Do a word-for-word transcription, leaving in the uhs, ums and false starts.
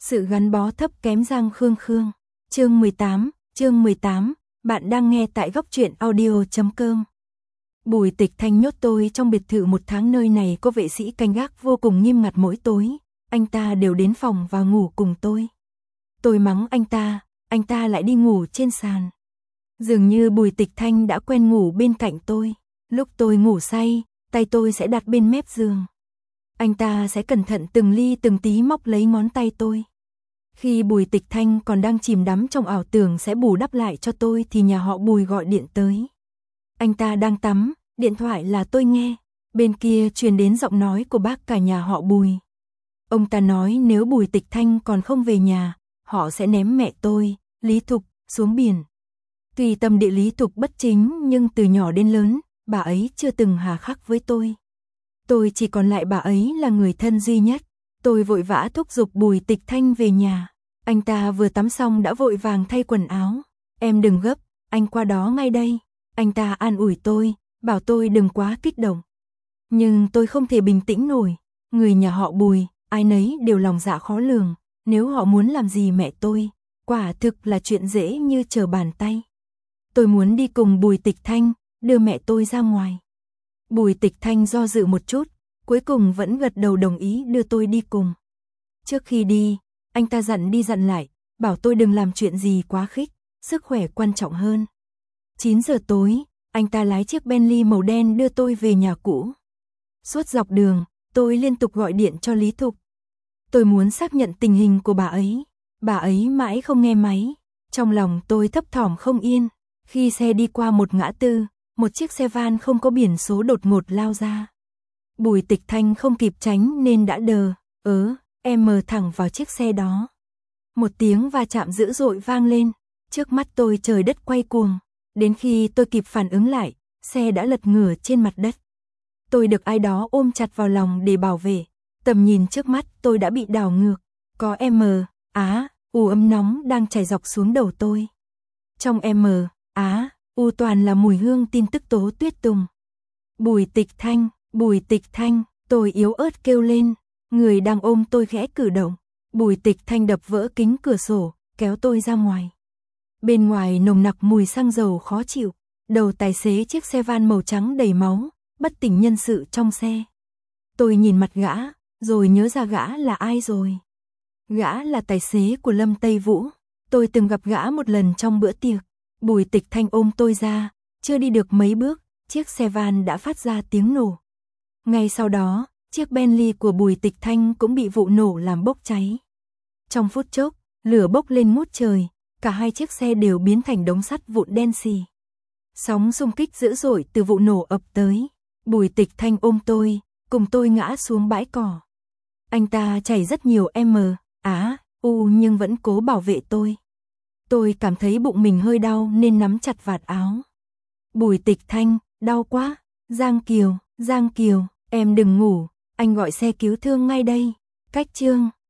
Sự gắn bó thấp kém Giang Khương Khương. Chương mười tám, chương mười tám, bạn đang nghe tại góc truyện audio chấm com. Bùi Tịch Thanh nhốt tôi trong biệt thự một tháng, nơi này có vệ sĩ canh gác vô cùng nghiêm ngặt, mỗi tối anh ta đều đến phòng và ngủ cùng tôi. Tôi mắng anh ta, anh ta lại đi ngủ trên sàn. Dường như Bùi Tịch Thanh đã quen ngủ bên cạnh tôi. Lúc tôi ngủ say, tay tôi sẽ đặt bên mép giường. Anh ta sẽ cẩn thận từng ly từng tí móc lấy ngón tay tôi. Khi Bùi Tịch Thanh còn đang chìm đắm trong ảo tưởng sẽ bù đắp lại cho tôi thì nhà họ Bùi gọi điện tới. Anh ta đang tắm, điện thoại là tôi nghe. Bên kia truyền đến giọng nói của bác cả nhà họ Bùi. Ông ta nói nếu Bùi Tịch Thanh còn không về nhà, họ sẽ ném mẹ tôi, Lý Thục, xuống biển. Tuy tâm địa Lý Thục bất chính nhưng từ nhỏ đến lớn, bà ấy chưa từng hà khắc với tôi. Tôi chỉ còn lại bà ấy là người thân duy nhất. Tôi vội vã thúc giục Bùi Tịch Thanh về nhà. Anh ta vừa tắm xong đã vội vàng thay quần áo. Em đừng gấp, anh qua đó ngay đây. Anh ta an ủi tôi, bảo tôi đừng quá kích động. Nhưng tôi không thể bình tĩnh nổi. Người nhà họ Bùi, ai nấy đều lòng dạ khó lường. Nếu họ muốn làm gì mẹ tôi, quả thực là chuyện dễ như trở bàn tay. Tôi muốn đi cùng Bùi Tịch Thanh, đưa mẹ tôi ra ngoài. Bùi Tịch Thanh do dự một chút, cuối cùng vẫn gật đầu đồng ý đưa tôi đi cùng. Trước khi đi, anh ta dặn đi dặn lại, bảo tôi đừng làm chuyện gì quá khích, sức khỏe quan trọng hơn. chín giờ tối, anh ta lái chiếc Bentley màu đen đưa tôi về nhà cũ. Suốt dọc đường, tôi liên tục gọi điện cho Lý Thục. Tôi muốn xác nhận tình hình của bà ấy, bà ấy mãi không nghe máy. Trong lòng tôi thấp thỏm không yên, khi xe đi qua một ngã tư, một chiếc xe van không có biển số đột ngột lao ra. Bùi Tịch Thanh không kịp tránh nên đã đờ, ớ, em mờ thẳng vào chiếc xe đó. Một tiếng va chạm dữ dội vang lên, trước mắt tôi trời đất quay cuồng. Đến khi tôi kịp phản ứng lại, xe đã lật ngửa trên mặt đất. Tôi được ai đó ôm chặt vào lòng để bảo vệ. Tầm nhìn trước mắt tôi đã bị đảo ngược. Có M, Á, U ấm nóng đang chảy dọc xuống đầu tôi. Trong M, Á, U toàn là mùi hương tin tức Tố Tuyết Tùng. Bùi Tịch Thanh, Bùi Tịch Thanh, tôi yếu ớt kêu lên. Người đang ôm tôi khẽ cử động. Bùi Tịch Thanh đập vỡ kính cửa sổ, kéo tôi ra ngoài. Bên ngoài nồng nặc mùi xăng dầu khó chịu. Đầu tài xế chiếc xe van màu trắng đầy máu, bất tỉnh nhân sự trong xe. Tôi nhìn mặt gã, rồi nhớ ra gã là ai rồi. Gã là tài xế của Lâm Tây Vũ. Tôi từng gặp gã một lần trong bữa tiệc. Bùi Tịch Thanh ôm tôi ra, chưa đi được mấy bước, chiếc xe van đã phát ra tiếng nổ. Ngay sau đó, chiếc Bentley của Bùi Tịch Thanh cũng bị vụ nổ làm bốc cháy. Trong phút chốc, lửa bốc lên ngút trời, cả hai chiếc xe đều biến thành đống sắt vụn đen xì. Sóng xung kích dữ dội từ vụ nổ ập tới. Bùi Tịch Thanh ôm tôi, cùng tôi ngã xuống bãi cỏ. Anh ta chảy rất nhiều M, Á, U nhưng vẫn cố bảo vệ tôi. Tôi cảm thấy bụng mình hơi đau nên nắm chặt vạt áo. Bùi Tịch Thanh, đau quá. Giang Kiều, Giang Kiều, em đừng ngủ, anh gọi xe cứu thương ngay đây. Cách chương